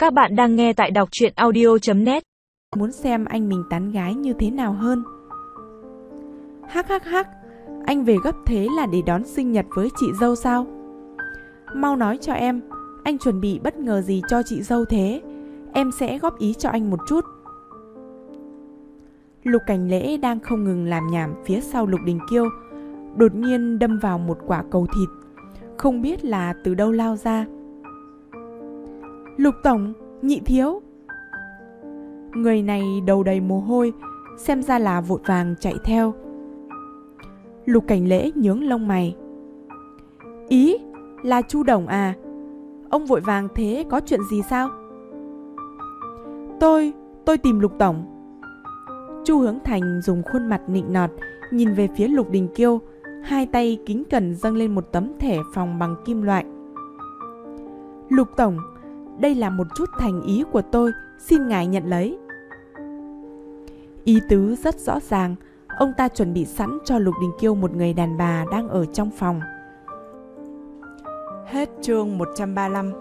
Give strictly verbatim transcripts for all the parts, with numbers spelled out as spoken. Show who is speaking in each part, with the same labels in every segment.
Speaker 1: Các bạn đang nghe tại đọc truyện audio chấm net.
Speaker 2: Muốn xem anh mình tán gái như thế nào hơn. Hắc hắc hắc, anh về gấp thế là để đón sinh nhật với chị dâu sao? Mau nói cho em, anh chuẩn bị bất ngờ gì cho chị dâu thế? Em sẽ góp ý cho anh một chút. Lục Cảnh Lễ đang không ngừng làm nhảm phía sau Lục Đình Kiêu, đột nhiên đâm vào một quả cầu thịt, không biết là từ đâu lao ra. Lục tổng, nhị thiếu. Người này đầu đầy mồ hôi, xem ra là vội vàng chạy theo. Lục Cảnh Lễ nhướng lông mày. Ý, là Chu Đồng à? Ông vội vàng thế có chuyện gì sao? Tôi, tôi tìm Lục tổng. Chu Hướng Thành dùng khuôn mặt nịnh nọt nhìn về phía Lục Đình Kiêu, hai tay kính cẩn dâng lên một tấm thẻ phòng bằng kim loại. Lục tổng, đây là một chút thành ý của tôi, xin ngài nhận lấy. Ý tứ rất rõ ràng, ông ta chuẩn bị sẵn cho Lục Đình Kiêu một người đàn bà đang ở trong phòng. Hết chương một trăm ba mươi lăm.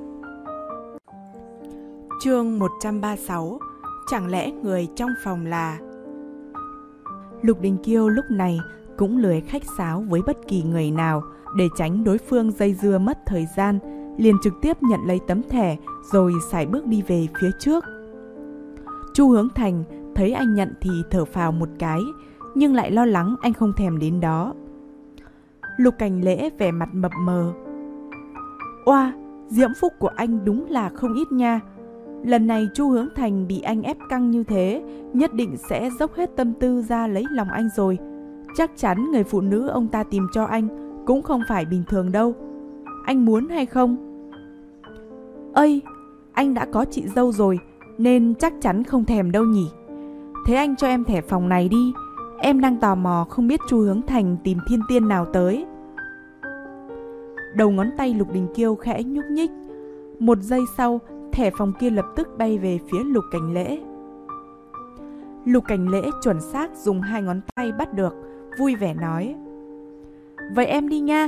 Speaker 2: Chương một trăm ba mươi sáu. Chẳng lẽ người trong phòng là... Lục Đình Kiêu lúc này cũng lười khách sáo với bất kỳ người nào, để tránh đối phương dây dưa mất thời gian, liền trực tiếp nhận lấy tấm thẻ rồi sải bước đi về phía trước. Chu Hướng Thành thấy anh nhận thì thở phào một cái, nhưng lại lo lắng anh không thèm đến đó. Lục Cảnh Lễ vẻ mặt mập mờ. Oa, diễm phúc của anh đúng là không ít nha. Lần này Chu Hướng Thành bị anh ép căng như thế, nhất định sẽ dốc hết tâm tư ra lấy lòng anh rồi. Chắc chắn người phụ nữ ông ta tìm cho anh cũng không phải bình thường đâu. Anh muốn hay không? Ây, anh đã có chị dâu rồi, nên chắc chắn không thèm đâu nhỉ. Thế anh cho em thẻ phòng này đi. Em đang tò mò không biết Chu Hướng Thành tìm thiên tiên nào tới. Đầu ngón tay Lục Đình Kiêu khẽ nhúc nhích. Một giây sau, thẻ phòng kia lập tức bay về phía Lục Cảnh Lễ. Lục Cảnh Lễ chuẩn xác dùng hai ngón tay bắt được, vui vẻ nói. Vậy em đi nha.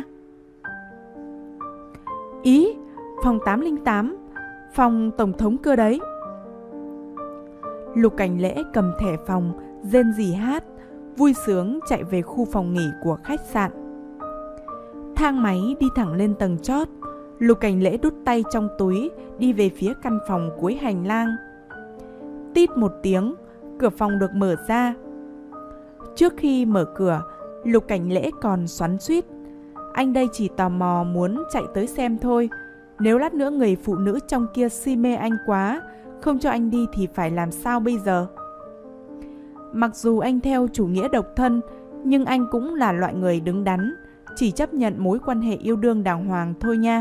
Speaker 2: Ý, phòng tám linh tám, phòng tổng thống cơ đấy. Lục Cảnh Lễ cầm thẻ phòng, rên rỉ hát, vui sướng chạy về khu phòng nghỉ của khách sạn. Thang máy đi thẳng lên tầng chót. Lục Cảnh Lễ đút tay trong túi, đi về phía căn phòng cuối hành lang. Tít một tiếng, cửa phòng được mở ra. Trước khi mở cửa, Lục Cảnh Lễ còn xoắn xuýt. Anh đây chỉ tò mò muốn chạy tới xem thôi. Nếu lát nữa người phụ nữ trong kia si mê anh quá, không cho anh đi thì phải làm sao bây giờ? Mặc dù anh theo chủ nghĩa độc thân, nhưng anh cũng là loại người đứng đắn, chỉ chấp nhận mối quan hệ yêu đương đàng hoàng thôi nha.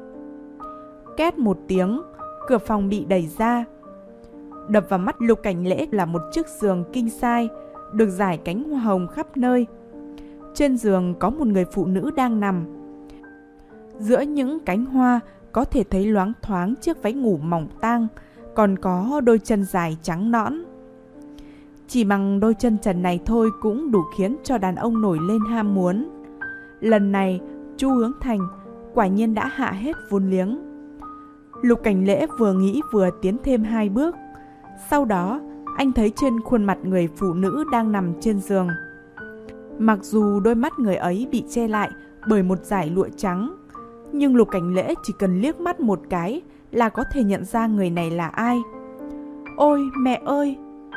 Speaker 2: Két một tiếng, cửa phòng bị đẩy ra. Đập vào mắt Lục Cảnh Lễ là một chiếc giường king size, được rải cánh hoa hồng khắp nơi. Trên giường có một người phụ nữ đang nằm. Giữa những cánh hoa có thể thấy loáng thoáng chiếc váy ngủ mỏng tang, còn có đôi chân dài trắng nõn. Chỉ bằng đôi chân trần này thôi cũng đủ khiến cho đàn ông nổi lên ham muốn. Lần này, Chu Hướng Thành quả nhiên đã hạ hết vốn liếng. Lục Cảnh Lễ vừa nghĩ vừa tiến thêm hai bước. Sau đó, anh thấy trên khuôn mặt người phụ nữ đang nằm trên giường. Mặc dù đôi mắt người ấy bị che lại bởi một dải lụa trắng, nhưng Lục Cảnh Lễ chỉ cần liếc mắt một cái là có thể nhận ra người này là ai. Ôi mẹ ơi!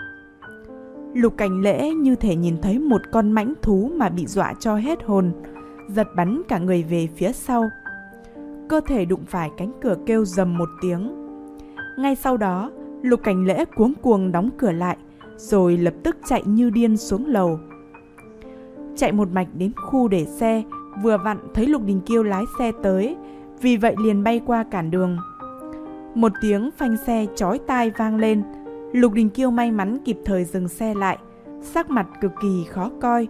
Speaker 2: Lục Cảnh Lễ như thể nhìn thấy một con mãnh thú mà bị dọa cho hết hồn, giật bắn cả người về phía sau. Cơ thể đụng phải cánh cửa kêu rầm một tiếng. Ngay sau đó, Lục Cảnh Lễ cuống cuồng đóng cửa lại, rồi lập tức chạy như điên xuống lầu. Chạy một mạch đến khu để xe, vừa vặn thấy Lục Đình Kiêu lái xe tới, vì vậy liền bay qua cản đường. Một tiếng phanh xe chói tai vang lên. Lục Đình Kiêu may mắn kịp thời dừng xe lại, sắc mặt cực kỳ khó coi.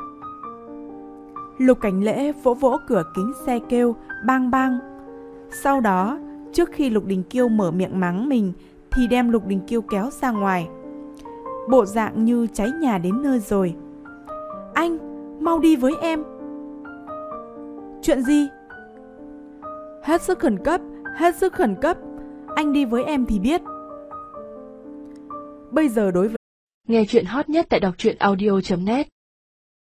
Speaker 2: Lục Cảnh Lễ vỗ vỗ cửa kính xe kêu bang bang. Sau đó, trước khi Lục Đình Kiêu mở miệng mắng mình, thì đem Lục Đình Kiêu kéo ra ngoài. Bộ dạng như cháy nhà đến nơi rồi. Anh, mau đi với em. Chuyện gì? Hết sức khẩn cấp, hết sức khẩn cấp. anh đi với em thì biết. Bây giờ đối với
Speaker 1: Nghe chuyện hot nhất tại đọc truyện audio chấm net